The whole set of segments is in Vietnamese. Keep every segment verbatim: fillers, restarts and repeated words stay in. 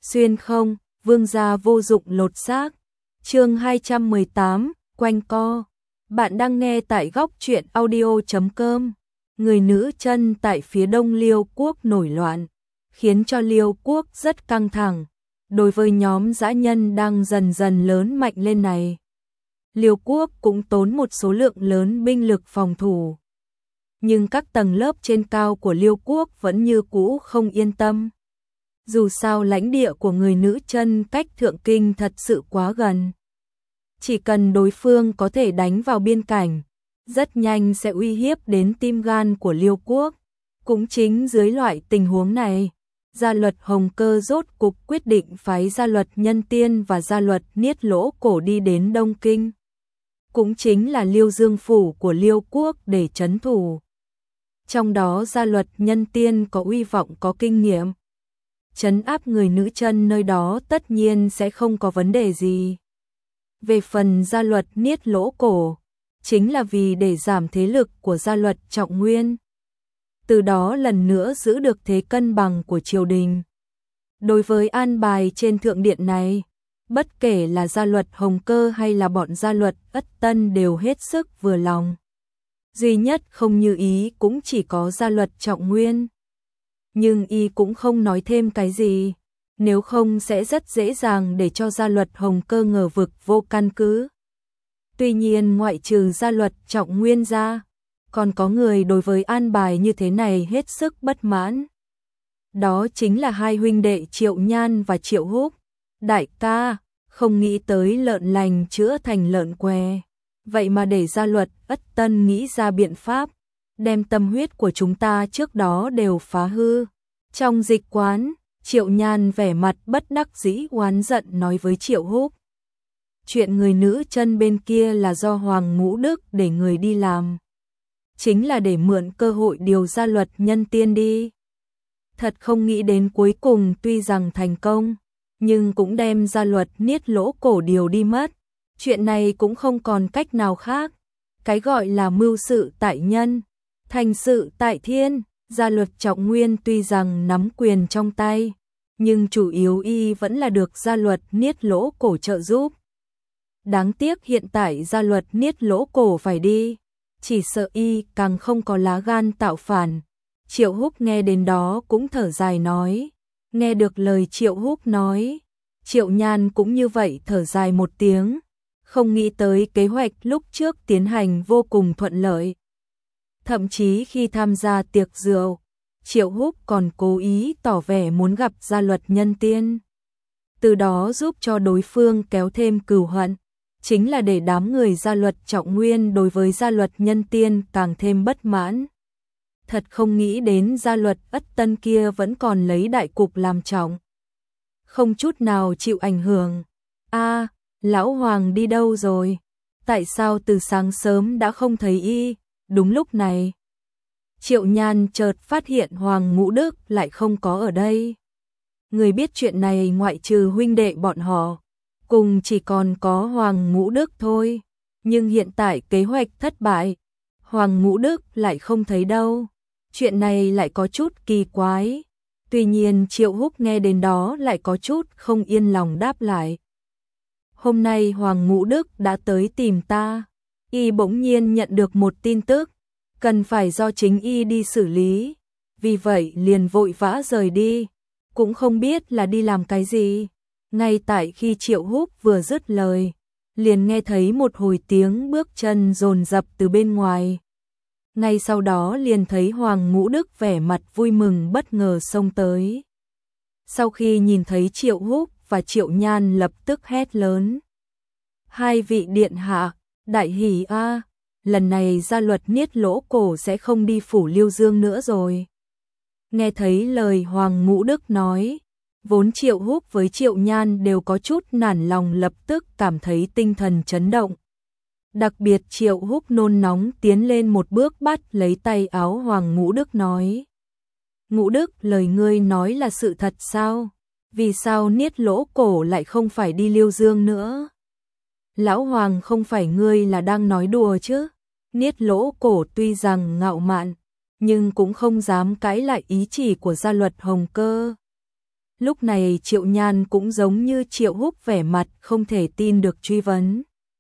Xuyên không, vương gia vô dụng lột xác. Chương hai trăm mười tám, quanh co. Bạn đang nghe tại góc truyện audio chấm com. Người nữ chân tại phía đông Liêu quốc nổi loạn, khiến cho Liêu quốc rất căng thẳng. Đối với nhóm dã nhân đang dần dần lớn mạnh lên này, Liêu quốc cũng tốn một số lượng lớn binh lực phòng thủ. Nhưng các tầng lớp trên cao của Liêu quốc vẫn như cũ không yên tâm. Dù sao lãnh địa của người nữ chân cách Thượng Kinh thật sự quá gần. Chỉ cần đối phương có thể đánh vào biên cảnh, rất nhanh sẽ uy hiếp đến tim gan của Liêu quốc. Cũng chính dưới loại tình huống này, Gia Luật Hồng Cơ rốt cục quyết định phái Gia Luật Nhân Tiên và Gia Luật Niết Lỗ Cổ đi đến Đông Kinh. Cũng chính là Liêu Dương phủ của Liêu quốc để trấn thủ. Trong đó Gia Luật Nhân Tiên có uy vọng có kinh nghiệm. Trấn áp người nữ chân nơi đó tất nhiên sẽ không có vấn đề gì. Về phần Gia Luật Niết Lỗ Cổ, chính là vì để giảm thế lực của Gia Luật Trọng Nguyên. Từ đó lần nữa giữ được thế cân bằng của triều đình. Đối với an bài trên thượng điện này, bất kể là Gia Luật Hồng Cơ hay là bọn Gia Luật Ất Tân đều hết sức vừa lòng. Duy nhất không như ý cũng chỉ có Gia Luật Trọng Nguyên. Nhưng y cũng không nói thêm cái gì, nếu không sẽ rất dễ dàng để cho Gia Luật Hồng Cơ ngờ vực vô căn cứ. Tuy nhiên ngoại trừ Gia Luật Trọng Nguyên ra, còn có người đối với an bài như thế này hết sức bất mãn. Đó chính là hai huynh đệ Triệu Nhan và Triệu Húc. Đại ca, không nghĩ tới lợn lành chữa thành lợn què. Vậy mà để Gia Luật Ất Tân nghĩ ra biện pháp, đem tâm huyết của chúng ta trước đó đều phá hư. Trong dịch quán, Triệu Nhan vẻ mặt bất đắc dĩ oán giận nói với Triệu Húc. Chuyện người nữ chân bên kia là do Hoàng Ngũ Đức để người đi làm. Chính là để mượn cơ hội điều Gia Luật Nhân Tiên đi. Thật không nghĩ đến cuối cùng tuy rằng thành công, nhưng cũng đem Gia Luật Niết Lỗ Cổ điều đi mất. Chuyện này cũng không còn cách nào khác. Cái gọi là mưu sự tại nhân, thành sự tại thiên. Gia Luật Trọng Nguyên tuy rằng nắm quyền trong tay, nhưng chủ yếu y vẫn là được Gia Luật Niết Lỗ Cổ trợ giúp. Đáng tiếc hiện tại Gia Luật Niết Lỗ Cổ phải đi, chỉ sợ y càng không có lá gan tạo phản. Triệu Húc nghe đến đó cũng thở dài nói. Nghe được lời Triệu Húc nói, Triệu Nhan cũng như vậy thở dài một tiếng. Không nghĩ tới kế hoạch lúc trước tiến hành vô cùng thuận lợi. Thậm chí khi tham gia tiệc rượu, Triệu Húc còn cố ý tỏ vẻ muốn gặp Gia Luật Nhân Tiên. Từ đó giúp cho đối phương kéo thêm cừu hận, chính là để đám người Gia Luật Trọng Nguyên đối với Gia Luật Nhân Tiên càng thêm bất mãn. Thật không nghĩ đến Gia Luật Ất Tân kia vẫn còn lấy đại cục làm trọng. Không chút nào chịu ảnh hưởng. A, Lão Hoàng đi đâu rồi? Tại sao từ sáng sớm đã không thấy y? Đúng lúc này, Triệu Nhan chợt phát hiện Hoàng Ngũ Đức lại không có ở đây. Người biết chuyện này ngoại trừ huynh đệ bọn họ, cùng chỉ còn có Hoàng Ngũ Đức thôi. Nhưng hiện tại kế hoạch thất bại, Hoàng Ngũ Đức lại không thấy đâu. Chuyện này lại có chút kỳ quái. Tuy nhiên Triệu Húc nghe đến đó lại có chút không yên lòng đáp lại. Hôm nay Hoàng Ngũ Đức đã tới tìm ta. Y bỗng nhiên nhận được một tin tức, cần phải do chính y đi xử lý. Vì vậy liền vội vã rời đi, cũng không biết là đi làm cái gì. Ngay tại khi Triệu Húc vừa dứt lời, liền nghe thấy một hồi tiếng bước chân dồn dập từ bên ngoài. Ngay sau đó liền thấy Hoàng Ngũ Đức vẻ mặt vui mừng bất ngờ xông tới. Sau khi nhìn thấy Triệu Húc và Triệu Nhan lập tức hét lớn. Hai vị điện hạ, đại hỉ a, lần này Gia Luật Niết Lỗ Cổ sẽ không đi phủ Liêu Dương nữa rồi. Nghe thấy lời Hoàng Ngũ Đức nói, vốn Triệu Húc với Triệu Nhan đều có chút nản lòng lập tức cảm thấy tinh thần chấn động. Đặc biệt Triệu Húc nôn nóng tiến lên một bước bắt lấy tay áo Hoàng Ngũ Đức nói. Ngũ Đức, lời ngươi nói là sự thật sao? Vì sao Niết Lỗ Cổ lại không phải đi Liêu Dương nữa? Lão Hoàng, không phải ngươi là đang nói đùa chứ? Niết Lỗ Cổ tuy rằng ngạo mạn, nhưng cũng không dám cãi lại ý chỉ của Gia Luật Hồng Cơ. Lúc này Triệu Nhan cũng giống như Triệu Húc vẻ mặt không thể tin được truy vấn.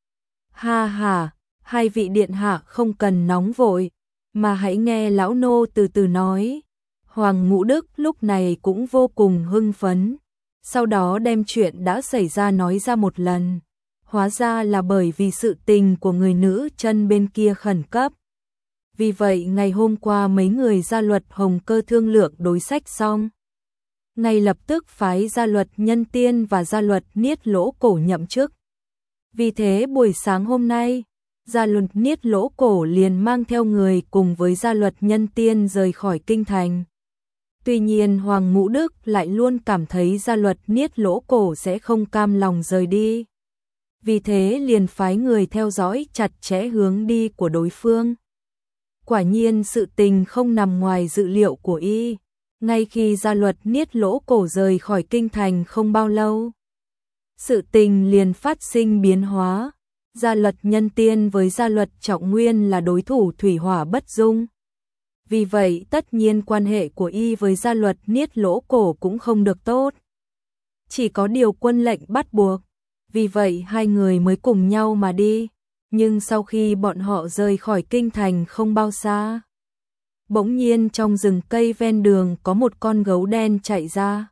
Ha ha, hai vị điện hạ không cần nóng vội, mà hãy nghe lão nô từ từ nói. Hoàng Ngũ Đức lúc này cũng vô cùng hưng phấn, sau đó đem chuyện đã xảy ra nói ra một lần. Hóa ra là bởi vì sự tình của người nữ chân bên kia khẩn cấp. Vì vậy ngày hôm qua mấy người gia luật Hồng Cơ thương lượng đối sách xong, ngay lập tức phái gia luật Nhân Tiên và gia luật Niết Lỗ Cổ nhậm chức. Vì thế buổi sáng hôm nay, gia luật Niết Lỗ Cổ liền mang theo người cùng với gia luật Nhân Tiên rời khỏi kinh thành. Tuy nhiên Hoàng Ngũ Đức lại luôn cảm thấy gia luật Niết Lỗ Cổ sẽ không cam lòng rời đi. Vì thế liền phái người theo dõi chặt chẽ hướng đi của đối phương. Quả nhiên sự tình không nằm ngoài dự liệu của y. Ngay khi gia luật Niết Lỗ Cổ rời khỏi kinh thành không bao lâu, sự tình liền phát sinh biến hóa. Gia luật Nhân Tiên với gia luật Trọng Nguyên là đối thủ thủy hỏa bất dung. Vì vậy tất nhiên quan hệ của y với gia luật Niết Lỗ Cổ cũng không được tốt. Chỉ có điều quân lệnh bắt buộc, vì vậy hai người mới cùng nhau mà đi. Nhưng sau khi bọn họ rời khỏi kinh thành không bao xa, bỗng nhiên trong rừng cây ven đường có một con gấu đen chạy ra.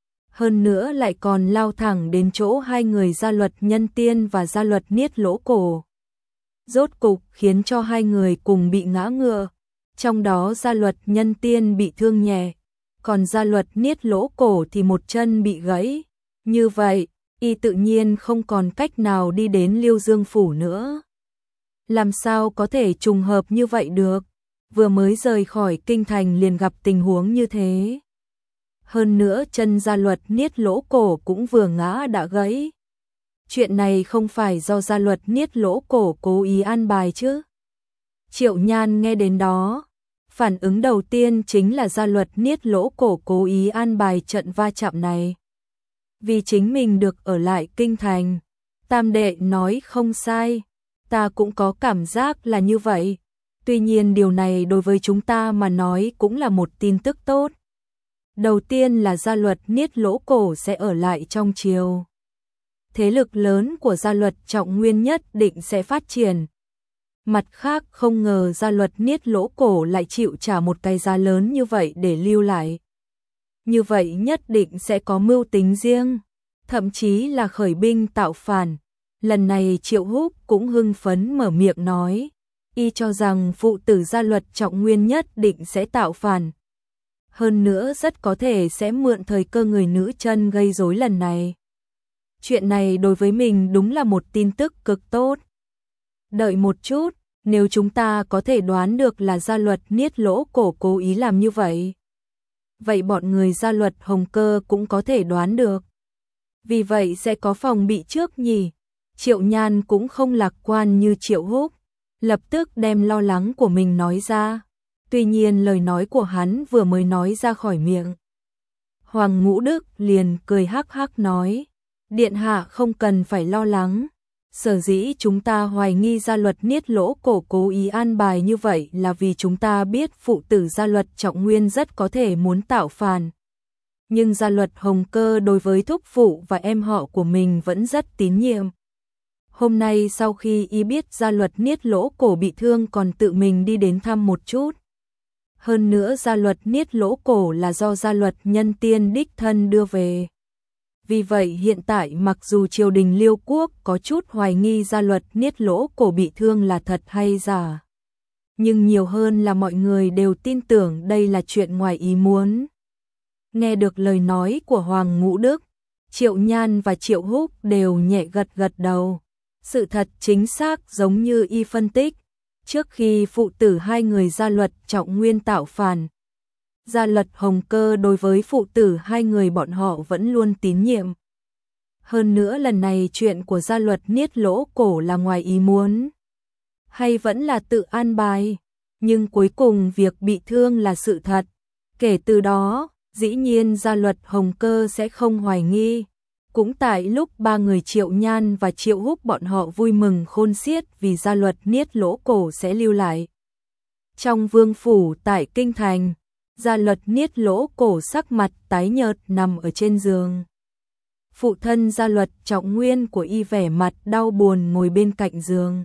Hơn nữa lại còn lao thẳng đến chỗ hai người gia luật Nhân Tiên và gia luật Niết Lỗ Cổ. Rốt cục khiến cho hai người cùng bị ngã ngựa. Trong đó gia luật Nhân Tiên bị thương nhẹ, còn gia luật Niết Lỗ Cổ thì một chân bị gãy. Như vậy, y tự nhiên không còn cách nào đi đến Liêu Dương Phủ nữa. Làm sao có thể trùng hợp như vậy được? Vừa mới rời khỏi kinh thành liền gặp tình huống như thế. Hơn nữa chân gia luật Niết Lỗ Cổ cũng vừa ngã đã gãy. Chuyện này không phải do gia luật Niết Lỗ Cổ cố ý an bài chứ? Triệu Nhan nghe đến đó, phản ứng đầu tiên chính là gia luật Niết Lỗ Cổ cố ý an bài trận va chạm này. Vì chính mình được ở lại kinh thành. Tam đệ nói không sai, ta cũng có cảm giác là như vậy. Tuy nhiên điều này đối với chúng ta mà nói cũng là một tin tức tốt. Đầu tiên là gia luật Niết Lỗ Cổ sẽ ở lại trong triều. Thế lực lớn của gia luật Trọng Nguyên nhất định sẽ phát triển. Mặt khác không ngờ gia luật Niết Lỗ Cổ lại chịu trả một cái giá lớn như vậy để lưu lại. Như vậy nhất định sẽ có mưu tính riêng, thậm chí là khởi binh tạo phản. Lần này Triệu Húc cũng hưng phấn mở miệng nói, y cho rằng phụ tử gia luật Trọng Nguyên nhất định sẽ tạo phản. Hơn nữa rất có thể sẽ mượn thời cơ người nữ chân gây rối lần này. Chuyện này đối với mình đúng là một tin tức cực tốt. Đợi một chút, nếu chúng ta có thể đoán được là gia luật Niết Lỗ Cổ cố ý làm như vậy, vậy bọn người gia luật Hồng Cơ cũng có thể đoán được. Vì vậy sẽ có phòng bị trước nhỉ? Triệu Nhan cũng không lạc quan như Triệu Húc, lập tức đem lo lắng của mình nói ra. Tuy nhiên lời nói của hắn vừa mới nói ra khỏi miệng, Hoàng Ngũ Đức liền cười hắc hắc nói, điện hạ không cần phải lo lắng. Sở dĩ chúng ta hoài nghi gia luật Niết Lỗ Cổ cố ý an bài như vậy là vì chúng ta biết phụ tử gia luật Trọng Nguyên rất có thể muốn tạo phản. Nhưng gia luật Hồng Cơ đối với thúc phụ và em họ của mình vẫn rất tín nhiệm. Hôm nay sau khi y biết gia luật Niết Lỗ Cổ bị thương còn tự mình đi đến thăm một chút. Hơn nữa gia luật Niết Lỗ Cổ là do gia luật Nhân Tiên đích thân đưa về. Vì vậy hiện tại mặc dù triều đình Liêu Quốc có chút hoài nghi gia luật Niết Lỗ Cổ bị thương là thật hay giả, nhưng nhiều hơn là mọi người đều tin tưởng đây là chuyện ngoài ý muốn. Nghe được lời nói của Hoàng Ngũ Đức, Triệu Nhan và Triệu Húc đều nhẹ gật gật đầu. Sự thật chính xác giống như y phân tích, trước khi phụ tử hai người gia luật Trọng Nguyên tạo phản, gia luật Hồng Cơ đối với phụ tử hai người bọn họ vẫn luôn tín nhiệm. Hơn nữa lần này chuyện của gia luật Niết Lỗ Cổ là ngoài ý muốn, hay vẫn là tự an bài, nhưng cuối cùng việc bị thương là sự thật. Kể từ đó, dĩ nhiên gia luật Hồng Cơ sẽ không hoài nghi. Cũng tại lúc ba người Triệu Nhan và Triệu Húc bọn họ vui mừng khôn xiết vì gia luật Niết Lỗ Cổ sẽ lưu lại trong vương phủ tại kinh thành, Gia Luật Niết Lỗ Cổ sắc mặt tái nhợt nằm ở trên giường. Phụ thân Gia Luật Trọng Nguyên của y vẻ mặt đau buồn ngồi bên cạnh giường.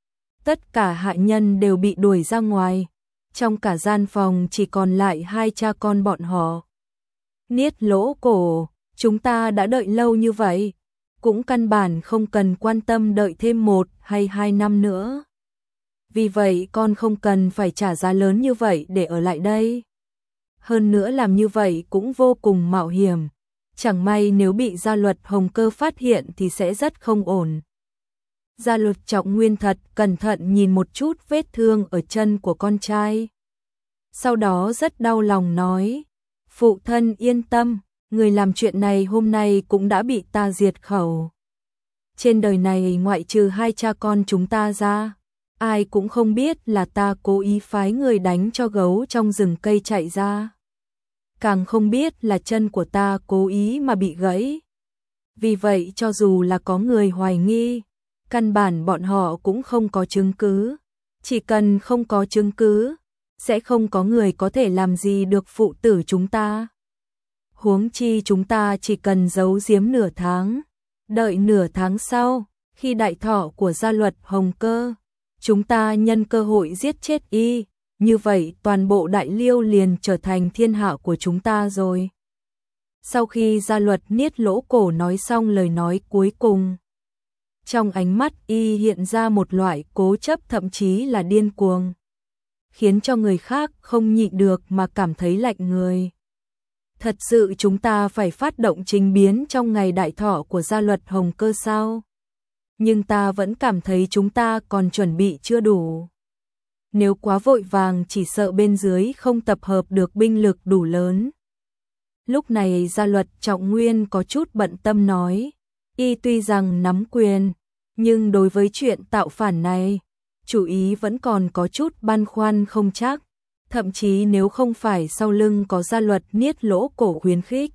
Tất cả hạ nhân đều bị đuổi ra ngoài, trong cả gian phòng chỉ còn lại hai cha con bọn họ. Niết Lỗ Cổ, chúng ta đã đợi lâu như vậy, cũng căn bản không cần quan tâm đợi thêm một hay hai năm nữa. Vì vậy con không cần phải trả giá lớn như vậy để ở lại đây. Hơn nữa làm như vậy cũng vô cùng mạo hiểm. Chẳng may nếu bị Gia Luật Hồng Cơ phát hiện thì sẽ rất không ổn. Gia Luật Trọng Nguyên thật cẩn thận nhìn một chút vết thương ở chân của con trai. Sau đó rất đau lòng nói, phụ thân yên tâm, người làm chuyện này hôm nay cũng đã bị ta diệt khẩu. Trên đời này ngoại trừ hai cha con chúng ta ra, ai cũng không biết là ta cố ý phái người đánh cho gấu trong rừng cây chạy ra. Càng không biết là chân của ta cố ý mà bị gãy. Vì vậy cho dù là có người hoài nghi, căn bản bọn họ cũng không có chứng cứ. Chỉ cần không có chứng cứ, sẽ không có người có thể làm gì được phụ tử chúng ta. Huống chi chúng ta chỉ cần giấu giếm nửa tháng. Đợi nửa tháng sau, khi đại thọ của Gia Luật Hồng Cơ, chúng ta nhân cơ hội giết chết y. Như vậy toàn bộ Đại Liêu liền trở thành thiên hạ của chúng ta rồi. Sau khi Gia Luật Niết Lỗ Cổ nói xong lời nói cuối cùng, trong ánh mắt y hiện ra một loại cố chấp thậm chí là điên cuồng, khiến cho người khác không nhịn được mà cảm thấy lạnh người. Thật sự chúng ta phải phát động trình biến trong ngày đại thọ của Gia Luật Hồng Cơ sao? Nhưng ta vẫn cảm thấy chúng ta còn chuẩn bị chưa đủ. Nếu quá vội vàng chỉ sợ bên dưới không tập hợp được binh lực đủ lớn. Lúc này Gia Luật Trọng Nguyên có chút bận tâm nói, y tuy rằng nắm quyền, nhưng đối với chuyện tạo phản này, chủ ý vẫn còn có chút băn khoăn không chắc. Thậm chí nếu không phải sau lưng có Gia Luật Niết Lỗ Cổ khuyến khích,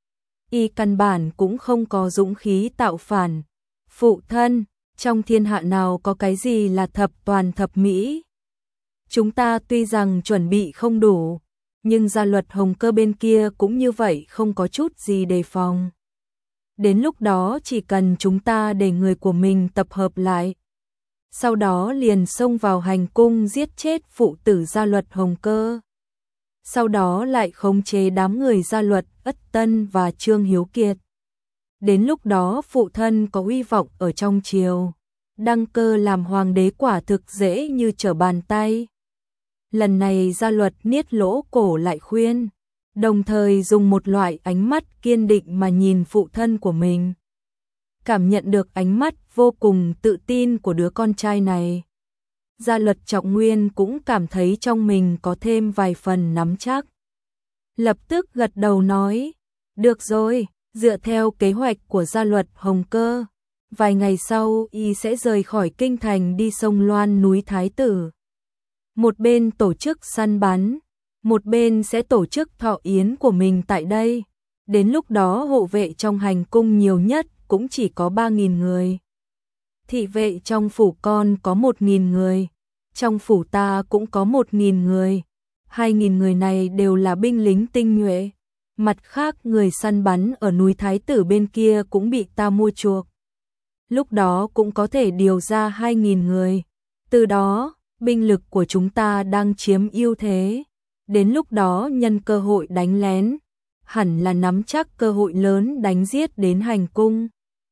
y căn bản cũng không có dũng khí tạo phản. Phụ thân, trong thiên hạ nào có cái gì là thập toàn thập mỹ? Chúng ta tuy rằng chuẩn bị không đủ, nhưng Gia Luật Hồng Cơ bên kia cũng như vậy không có chút gì đề phòng. Đến lúc đó chỉ cần chúng ta để người của mình tập hợp lại, sau đó liền xông vào hành cung giết chết phụ tử Gia Luật Hồng Cơ. Sau đó lại khống chế đám người Gia Luật Ất Tân và Trương Hiếu Kiệt. Đến lúc đó phụ thân có uy vọng ở trong triều, đăng cơ làm hoàng đế quả thực dễ như trở bàn tay. Lần này Gia Luật Niết Lỗ Cổ lại khuyên, đồng thời dùng một loại ánh mắt kiên định mà nhìn phụ thân của mình. Cảm nhận được ánh mắt vô cùng tự tin của đứa con trai này, Gia Luật Trọng Nguyên cũng cảm thấy trong mình có thêm vài phần nắm chắc. Lập tức gật đầu nói, được rồi, dựa theo kế hoạch của Gia Luật Hồng Cơ, vài ngày sau y sẽ rời khỏi kinh thành đi sông Loan núi Thái Tử. Một bên tổ chức săn bắn, một bên sẽ tổ chức thọ yến của mình tại đây. Đến lúc đó hộ vệ trong hành cung nhiều nhất cũng chỉ có ba nghìn người. Thị vệ trong phủ con có một nghìn người, trong phủ ta cũng có một nghìn người. hai nghìn người này đều là binh lính tinh nhuệ. Mặt khác người săn bắn ở núi Thái Tử bên kia cũng bị ta mua chuộc. Lúc đó cũng có thể điều ra hai nghìn người. Từ đó, binh lực của chúng ta đang chiếm ưu thế. Đến lúc đó nhân cơ hội đánh lén, hẳn là nắm chắc cơ hội lớn đánh giết đến hành cung.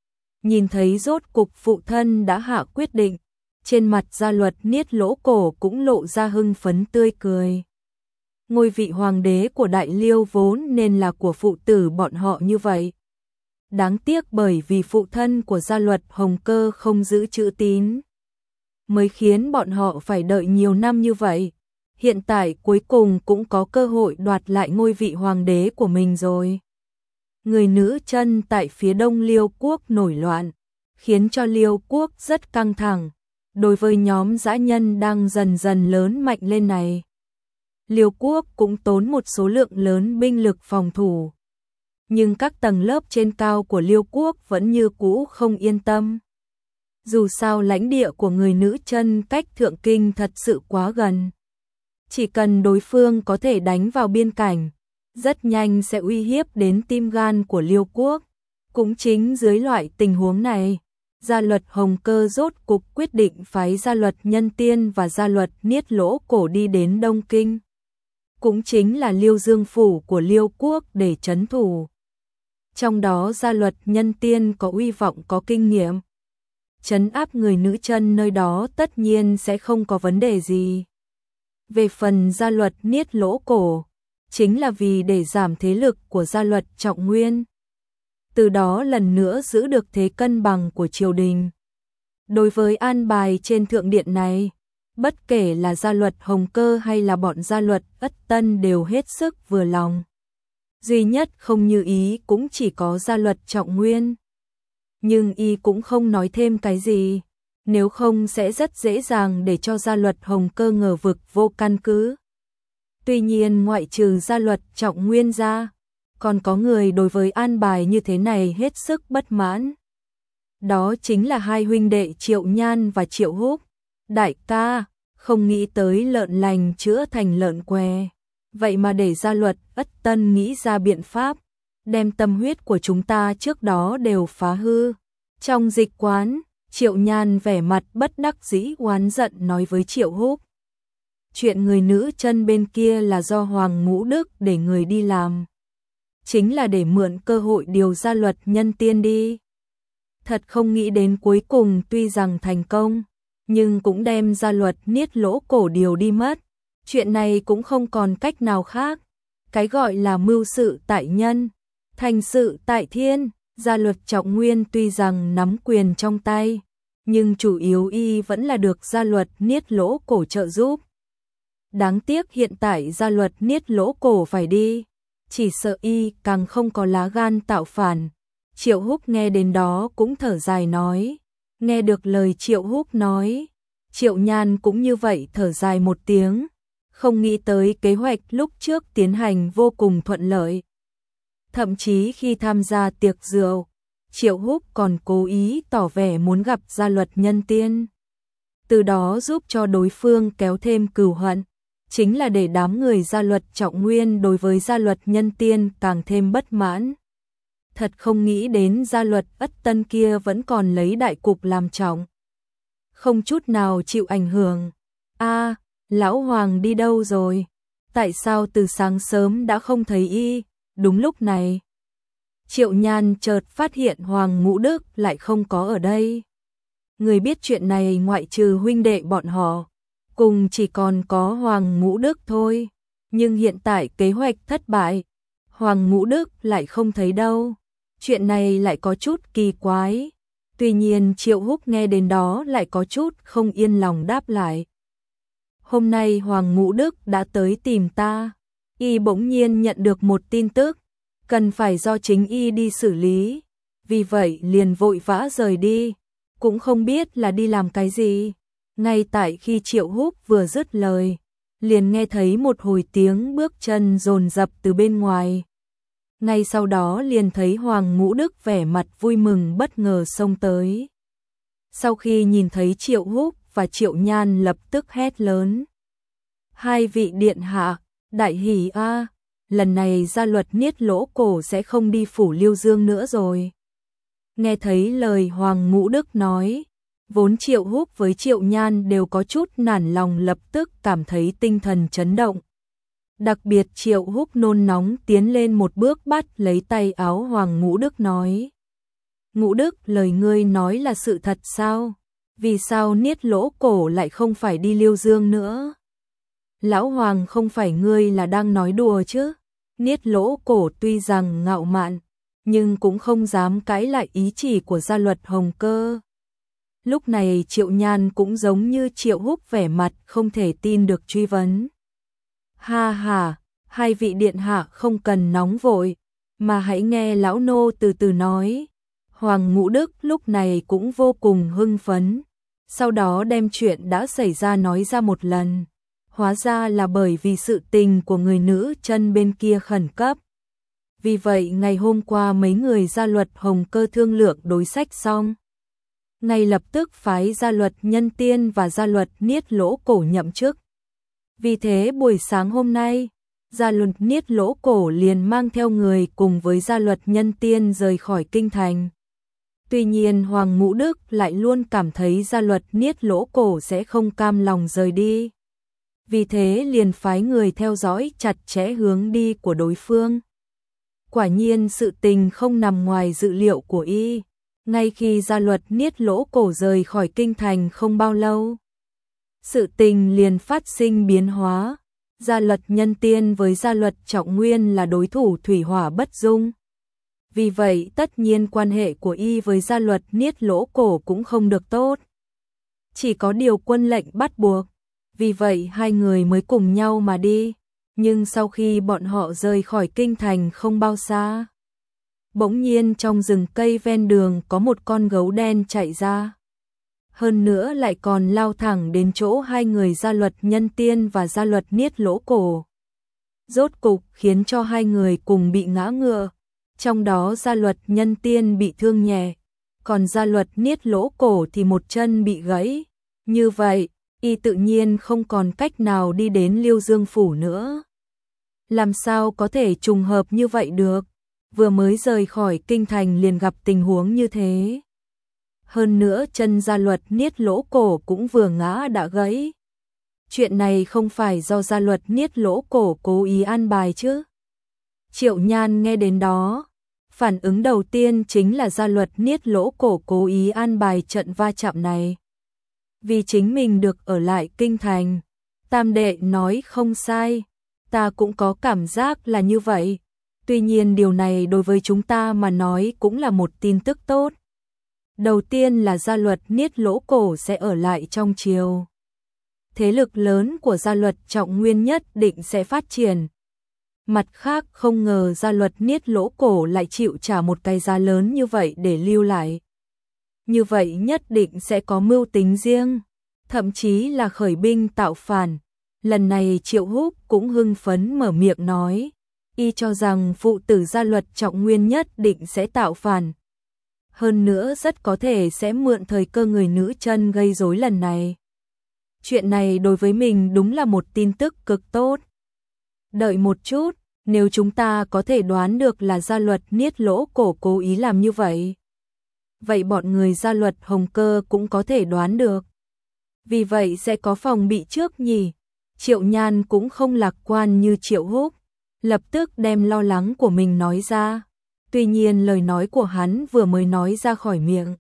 Nhìn thấy rốt cục phụ thân đã hạ quyết định, trên mặt Gia Luật Niết Lỗ Cổ cũng lộ ra hưng phấn tươi cười. Ngôi vị hoàng đế của Đại Liêu vốn nên là của phụ tử bọn họ như vậy. Đáng tiếc bởi vì phụ thân của Gia Luật Hồng Cơ không giữ chữ tín, mới khiến bọn họ phải đợi nhiều năm như vậy. Hiện tại cuối cùng cũng có cơ hội đoạt lại ngôi vị hoàng đế của mình rồi. Người nữ chân tại phía đông Liêu quốc nổi loạn, khiến cho Liêu quốc rất căng thẳng. Đối với nhóm dã nhân đang dần dần lớn mạnh lên này, Liêu quốc cũng tốn một số lượng lớn binh lực phòng thủ. Nhưng các tầng lớp trên cao của Liêu quốc vẫn như cũ không yên tâm. Dù sao lãnh địa của người nữ chân cách Thượng Kinh thật sự quá gần. Chỉ cần đối phương có thể đánh vào biên cảnh, rất nhanh sẽ uy hiếp đến tim gan của Liêu quốc. Cũng chính dưới loại tình huống này, Gia Luật Hồng Cơ rốt cục quyết định phái Gia Luật Nhân Tiên và Gia Luật Niết Lỗ Cổ đi đến Đông Kinh. Cũng chính là Liêu Dương phủ của Liêu quốc để trấn thủ. Trong đó Gia Luật Nhân Tiên có uy vọng có kinh nghiệm. Trấn áp người nữ chân nơi đó tất nhiên sẽ không có vấn đề gì. Về phần Gia Luật Niết Lỗ Cổ, chính là vì để giảm thế lực của Gia Luật Trọng Nguyên. Từ đó lần nữa giữ được thế cân bằng của triều đình. Đối với an bài trên thượng điện này, bất kể là Gia Luật Hồng Cơ hay là bọn Gia Luật Ất Tân đều hết sức vừa lòng. Duy nhất không như ý cũng chỉ có Gia Luật Trọng Nguyên. Nhưng y cũng không nói thêm cái gì, nếu không sẽ rất dễ dàng để cho Gia Luật Hồng Cơ ngờ vực vô căn cứ. Tuy nhiên ngoại trừ Gia Luật Trọng Nguyên ra, còn có người đối với an bài như thế này hết sức bất mãn. Đó chính là hai huynh đệ Triệu Nhan và Triệu Húc. Đại ca, không nghĩ tới lợn lành chữa thành lợn què. Vậy mà để Gia Luật Ất Tân nghĩ ra biện pháp, đem tâm huyết của chúng ta trước đó đều phá hư. Trong dịch quán, Triệu Nhan vẻ mặt bất đắc dĩ oán giận nói với Triệu Húc. Chuyện người nữ chân bên kia là do Hoàng Ngũ Đức để người đi làm. Chính là để mượn cơ hội điều Gia Luật Nhân Tiên đi. Thật không nghĩ đến cuối cùng tuy rằng thành công, nhưng cũng đem Gia Luật Niết Lỗ Cổ điều đi mất. Chuyện này cũng không còn cách nào khác. Cái gọi là mưu sự tại nhân, thành sự tại thiên. Gia Luật Trọng Nguyên tuy rằng nắm quyền trong tay, nhưng chủ yếu y vẫn là được Gia Luật Niết Lỗ Cổ trợ giúp. Đáng tiếc hiện tại Gia Luật Niết Lỗ Cổ phải đi, chỉ sợ y càng không có lá gan tạo phản. Triệu Húc nghe đến đó cũng thở dài nói. Nghe được lời Triệu Húc nói, Triệu Nhan cũng như vậy thở dài một tiếng, không nghĩ tới kế hoạch lúc trước tiến hành vô cùng thuận lợi. Thậm chí khi tham gia tiệc rượu, Triệu Húc còn cố ý tỏ vẻ muốn gặp Gia Luật Nhân Tiên. Từ đó giúp cho đối phương kéo thêm cừu hận, chính là để đám người Gia Luật Trọng Nguyên đối với Gia Luật Nhân Tiên càng thêm bất mãn. Thật không nghĩ đến Gia Luật Ất Tân kia vẫn còn lấy đại cục làm trọng, không chút nào chịu ảnh hưởng. A, lão Hoàng đi đâu rồi? Tại sao từ sáng sớm đã không thấy y? Đúng lúc này, Triệu Nhan chợt phát hiện Hoàng Ngũ Đức lại không có ở đây. Người biết chuyện này ngoại trừ huynh đệ bọn họ, cùng chỉ còn có Hoàng Ngũ Đức thôi. Nhưng hiện tại kế hoạch thất bại, Hoàng Ngũ Đức lại không thấy đâu. Chuyện này lại có chút kỳ quái. Tuy nhiên Triệu Húc nghe đến đó lại có chút không yên lòng đáp lại. Hôm nay Hoàng Ngũ Đức đã tới tìm ta. Y bỗng nhiên nhận được một tin tức, cần phải do chính y đi xử lý. Vì vậy liền vội vã rời đi, cũng không biết là đi làm cái gì. Ngay tại khi Triệu Húc vừa dứt lời, liền nghe thấy một hồi tiếng bước chân dồn dập từ bên ngoài. Ngay sau đó liền thấy Hoàng Ngũ Đức vẻ mặt vui mừng bất ngờ xông tới. Sau khi nhìn thấy Triệu Húc và Triệu Nhan lập tức hét lớn. Hai vị điện hạ, đại hỉ a, lần này Gia Luật Niết Lỗ Cổ sẽ không đi phủ Liêu Dương nữa rồi. Nghe thấy lời Hoàng Ngũ Đức nói, vốn Triệu Húc với Triệu Nhan đều có chút nản lòng, lập tức cảm thấy tinh thần chấn động. Đặc biệt Triệu Húc nôn nóng tiến lên một bước bắt lấy tay áo Hoàng Ngũ Đức nói. Ngũ Đức, lời ngươi nói là sự thật sao? Vì sao Niết Lỗ Cổ lại không phải đi Liêu Dương nữa? Lão Hoàng, không phải ngươi là đang nói đùa chứ? Niết Lỗ Cổ tuy rằng ngạo mạn, nhưng cũng không dám cãi lại ý chỉ của Gia Luật Hồng Cơ. Lúc này Triệu Nhan cũng giống như Triệu Húc vẻ mặt không thể tin được truy vấn. Ha ha, hai vị điện hạ không cần nóng vội, mà hãy nghe lão nô từ từ nói. Hoàng Ngũ Đức lúc này cũng vô cùng hưng phấn, sau đó đem chuyện đã xảy ra nói ra một lần. Hóa ra là bởi vì sự tình của người nữ chân bên kia khẩn cấp. Vì vậy ngày hôm qua mấy người Gia Luật Hồng Cơ thương lượng đối sách xong, ngay lập tức phái Gia Luật Nhân Tiên và Gia Luật Niết Lỗ Cổ nhậm chức. Vì thế buổi sáng hôm nay, Gia Luật Niết Lỗ Cổ liền mang theo người cùng với Gia Luật Nhân Tiên rời khỏi kinh thành. Tuy nhiên Hoàng Ngũ Đức lại luôn cảm thấy Gia Luật Niết Lỗ Cổ sẽ không cam lòng rời đi. Vì thế liền phái người theo dõi chặt chẽ hướng đi của đối phương. Quả nhiên sự tình không nằm ngoài dự liệu của y. Ngay khi Gia Luật Niết Lỗ Cổ rời khỏi kinh thành không bao lâu, sự tình liền phát sinh biến hóa. Gia Luật Nhân Tiên với Gia Luật Trọng Nguyên là đối thủ thủy hỏa bất dung. Vì vậy tất nhiên quan hệ của y với Gia Luật Niết Lỗ Cổ cũng không được tốt. Chỉ có điều quân lệnh bắt buộc, vì vậy hai người mới cùng nhau mà đi. Nhưng sau khi bọn họ rời khỏi kinh thành không bao xa, bỗng nhiên trong rừng cây ven đường có một con gấu đen chạy ra. Hơn nữa lại còn lao thẳng đến chỗ hai người Gia Luật Nhân Tiên và Gia Luật Niết Lỗ Cổ. Rốt cục khiến cho hai người cùng bị ngã ngựa. Trong đó Gia Luật Nhân Tiên bị thương nhẹ, còn Gia Luật Niết Lỗ Cổ thì một chân bị gãy. Như vậy, y tự nhiên không còn cách nào đi đến Liêu Dương Phủ nữa. Làm sao có thể trùng hợp như vậy được? Vừa mới rời khỏi kinh thành liền gặp tình huống như thế. Hơn nữa chân Gia Luật Niết Lỗ Cổ cũng vừa ngã đã gãy. Chuyện này không phải do Gia Luật Niết Lỗ Cổ cố ý an bài chứ? Triệu Nhan nghe đến đó, phản ứng đầu tiên chính là Gia Luật Niết Lỗ Cổ cố ý an bài trận va chạm này. Vì chính mình được ở lại kinh thành. Tam đệ nói không sai, ta cũng có cảm giác là như vậy. Tuy nhiên điều này đối với chúng ta mà nói cũng là một tin tức tốt. Đầu tiên là Gia Luật Niết Lỗ Cổ sẽ ở lại trong triều. Thế lực lớn của Gia Luật Trọng Nguyên nhất định sẽ phát triển. Mặt khác không ngờ Gia Luật Niết Lỗ Cổ lại chịu trả một cái giá lớn như vậy để lưu lại. Như vậy nhất định sẽ có mưu tính riêng, thậm chí là khởi binh tạo phản. Lần này Triệu Húc cũng hưng phấn mở miệng nói, y cho rằng phụ tử Gia Luật Trọng Nguyên nhất định sẽ tạo phản. Hơn nữa rất có thể sẽ mượn thời cơ người nữ chân gây rối lần này. Chuyện này đối với mình đúng là một tin tức cực tốt. Đợi một chút, nếu chúng ta có thể đoán được là Gia Luật Niết Lỗ Cổ cố ý làm như vậy, vậy bọn người Gia Luật Hồng Cơ cũng có thể đoán được. Vì vậy sẽ có phòng bị trước nhỉ? Triệu Nhan cũng không lạc quan như Triệu Húc, lập tức đem lo lắng của mình nói ra. Tuy nhiên lời nói của hắn vừa mới nói ra khỏi miệng,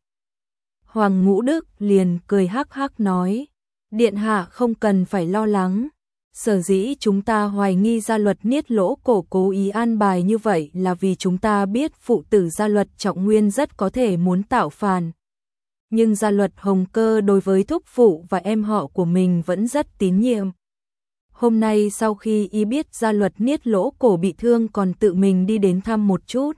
Hoàng Ngũ Đức liền cười hắc hắc nói, điện hạ không cần phải lo lắng. Sở dĩ chúng ta hoài nghi Gia Luật Niết Lỗ Cổ cố ý an bài như vậy là vì chúng ta biết phụ tử Gia Luật Trọng Nguyên rất có thể muốn tạo phản. Nhưng Gia Luật Hồng Cơ đối với thúc phụ và em họ của mình vẫn rất tín nhiệm. Hôm nay sau khi y biết Gia Luật Niết Lỗ Cổ bị thương còn tự mình đi đến thăm một chút.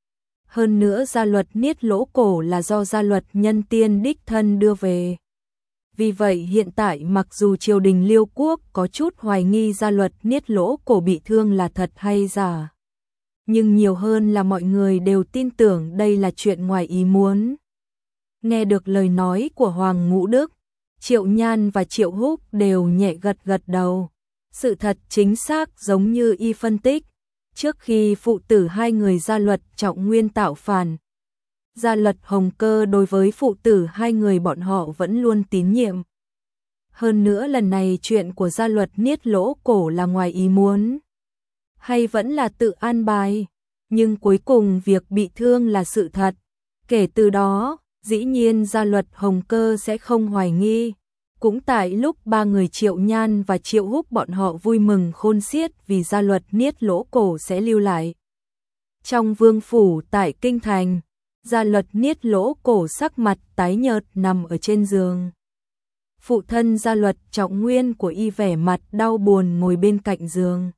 Hơn nữa Gia Luật Niết Lỗ Cổ là do Gia Luật Nhân Tiên đích thân đưa về. Vì vậy hiện tại mặc dù triều đình Liêu Quốc có chút hoài nghi Gia Luật Niết Lỗ Cổ bị thương là thật hay giả, nhưng nhiều hơn là mọi người đều tin tưởng đây là chuyện ngoài ý muốn. Nghe được lời nói của Hoàng Ngũ Đức, Triệu Nhan và Triệu Húc đều nhẹ gật gật đầu. Sự thật chính xác giống như y phân tích, trước khi phụ tử hai người Gia Luật Trọng Nguyên tạo phản, Gia Luật Hồng Cơ đối với phụ tử hai người bọn họ vẫn luôn tín nhiệm. Hơn nữa lần này chuyện của Gia Luật Niết Lỗ Cổ là ngoài ý muốn, hay vẫn là tự an bài, nhưng cuối cùng việc bị thương là sự thật. Kể từ đó, dĩ nhiên Gia Luật Hồng Cơ sẽ không hoài nghi. Cũng tại lúc ba người Triệu Nhan và Triệu Húc bọn họ vui mừng khôn xiết vì Gia Luật Niết Lỗ Cổ sẽ lưu lại trong vương phủ tại kinh thành, Gia Luật Niết Lỗ Cổ sắc mặt tái nhợt nằm ở trên giường. Phụ thân Gia Luật Trọng Nguyên của y vẻ mặt đau buồn ngồi bên cạnh giường.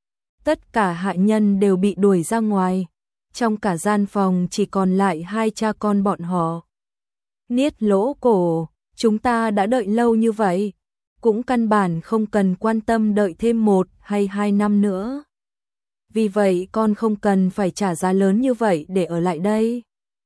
Tất cả hạ nhân đều bị đuổi ra ngoài, trong cả gian phòng chỉ còn lại hai cha con bọn họ. Niết Lỗ Cổ, chúng ta đã đợi lâu như vậy, cũng căn bản không cần quan tâm đợi thêm một hay hai năm nữa. Vì vậy con không cần phải trả giá lớn như vậy để ở lại đây.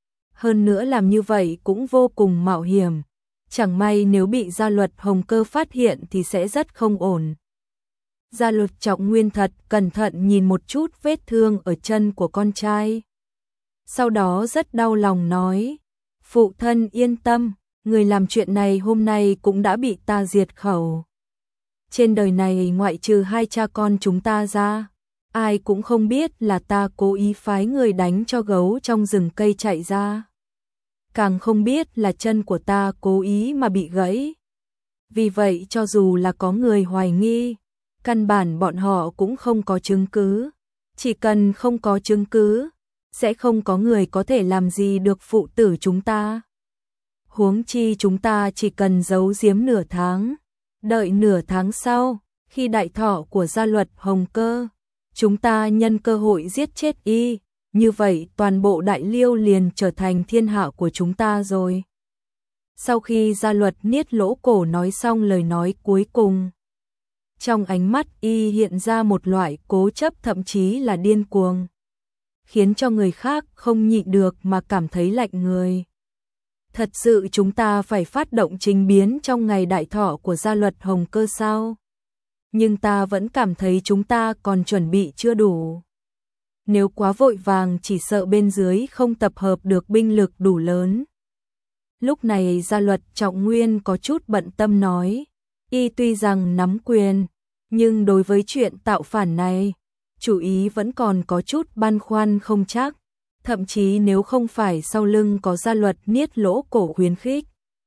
Hơn nữa làm như vậy cũng vô cùng mạo hiểm. Chẳng may nếu bị Gia Luật Hồng Cơ phát hiện thì sẽ rất không ổn. Gia Luật Trọng Nguyên thật cẩn thận nhìn một chút vết thương ở chân của con trai. Sau đó rất đau lòng nói, phụ thân yên tâm, người làm chuyện này hôm nay cũng đã bị ta diệt khẩu. Trên đời này ngoại trừ hai cha con chúng ta ra, ai cũng không biết là ta cố ý phái người đánh cho gấu trong rừng cây chạy ra. Càng không biết là chân của ta cố ý mà bị gãy. Vì vậy cho dù là có người hoài nghi, căn bản bọn họ cũng không có chứng cứ. Chỉ cần không có chứng cứ, sẽ không có người có thể làm gì được phụ tử chúng ta. Huống chi chúng ta chỉ cần giấu giếm nửa tháng. Đợi nửa tháng sau, khi đại thọ của gia luật Hồng Cơ, chúng ta nhân cơ hội giết chết y, như vậy toàn bộ Đại Liêu liền trở thành thiên hạ của chúng ta rồi. Sau khi gia luật Niết Lỗ Cổ nói xong lời nói cuối cùng, trong ánh mắt y hiện ra một loại cố chấp thậm chí là điên cuồng, khiến cho người khác không nhịn được mà cảm thấy lạnh người. Thật sự chúng ta phải phát động trình biến trong ngày đại thọ của gia luật Hồng Cơ sao? Nhưng ta vẫn cảm thấy chúng ta còn chuẩn bị chưa đủ. Nếu quá vội vàng chỉ sợ bên dưới không tập hợp được binh lực đủ lớn. Lúc này gia luật Trọng Nguyên có chút bận tâm nói, y tuy rằng nắm quyền, nhưng đối với chuyện tạo phản này, chủ ý vẫn còn có chút băn khoăn không chắc. Thậm chí nếu không phải sau lưng có gia luật Niết Lỗ Cổ khuyến khích,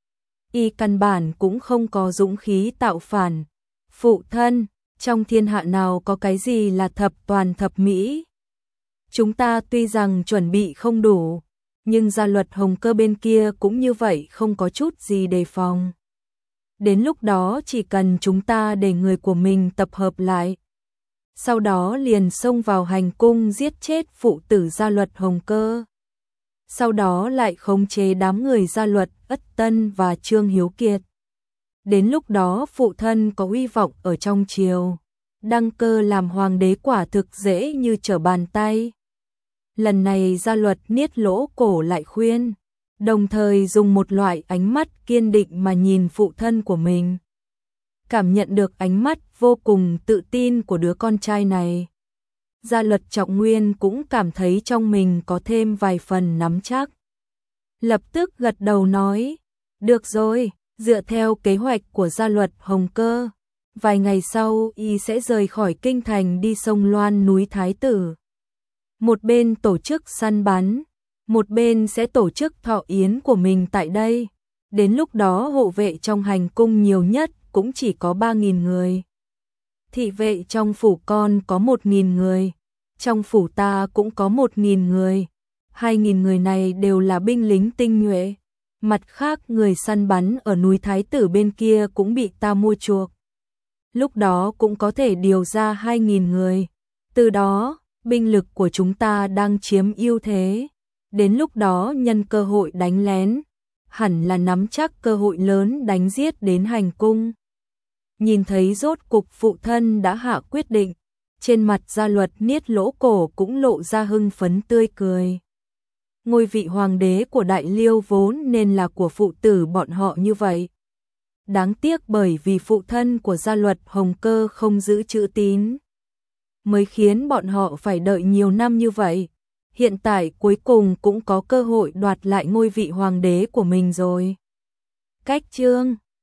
y căn bản cũng không có dũng khí tạo phản. Phụ thân, trong thiên hạ nào có cái gì là thập toàn thập mỹ? Chúng ta tuy rằng chuẩn bị không đủ, nhưng gia luật Hồng Cơ bên kia cũng như vậy không có chút gì đề phòng. Đến lúc đó chỉ cần chúng ta để người của mình tập hợp lại, sau đó liền xông vào hành cung giết chết phụ tử gia luật Hồng Cơ. Sau đó lại khống chế đám người gia luật Ất Tân và Trương Hiếu Kiệt. Đến lúc đó phụ thân có uy vọng ở trong triều, đăng cơ làm hoàng đế quả thực dễ như trở bàn tay. Lần này gia luật Niết Lỗ Cổ lại khuyên, đồng thời dùng một loại ánh mắt kiên định mà nhìn phụ thân của mình. Cảm nhận được ánh mắt vô cùng tự tin của đứa con trai này, gia luật Trọng Nguyên cũng cảm thấy trong mình có thêm vài phần nắm chắc. Lập tức gật đầu nói, được rồi, dựa theo kế hoạch của gia luật Hồng Cơ, vài ngày sau y sẽ rời khỏi kinh thành đi sông Loan núi Thái Tử. Một bên tổ chức săn bắn, một bên sẽ tổ chức thọ yến của mình tại đây. Đến lúc đó hộ vệ trong hành cung nhiều nhất cũng chỉ có ba nghìn người. Thị vệ trong phủ con có một nghìn người. Trong phủ ta cũng có một nghìn người. hai nghìn người này đều là binh lính tinh nhuệ. Mặt khác người săn bắn ở núi Thái Tử bên kia cũng bị ta mua chuộc. Lúc đó cũng có thể điều ra hai nghìn người. Từ đó, binh lực của chúng ta đang chiếm ưu thế. Đến lúc đó nhân cơ hội đánh lén, hẳn là nắm chắc cơ hội lớn đánh giết đến hành cung. Nhìn thấy rốt cục phụ thân đã hạ quyết định, trên mặt gia luật Niết Lỗ Cổ cũng lộ ra hưng phấn tươi cười. Ngôi vị hoàng đế của Đại Liêu vốn nên là của phụ tử bọn họ như vậy. Đáng tiếc bởi vì phụ thân của gia luật Hồng Cơ không giữ chữ tín, mới khiến bọn họ phải đợi nhiều năm như vậy. Hiện tại cuối cùng cũng có cơ hội đoạt lại ngôi vị hoàng đế của mình rồi. Cách chương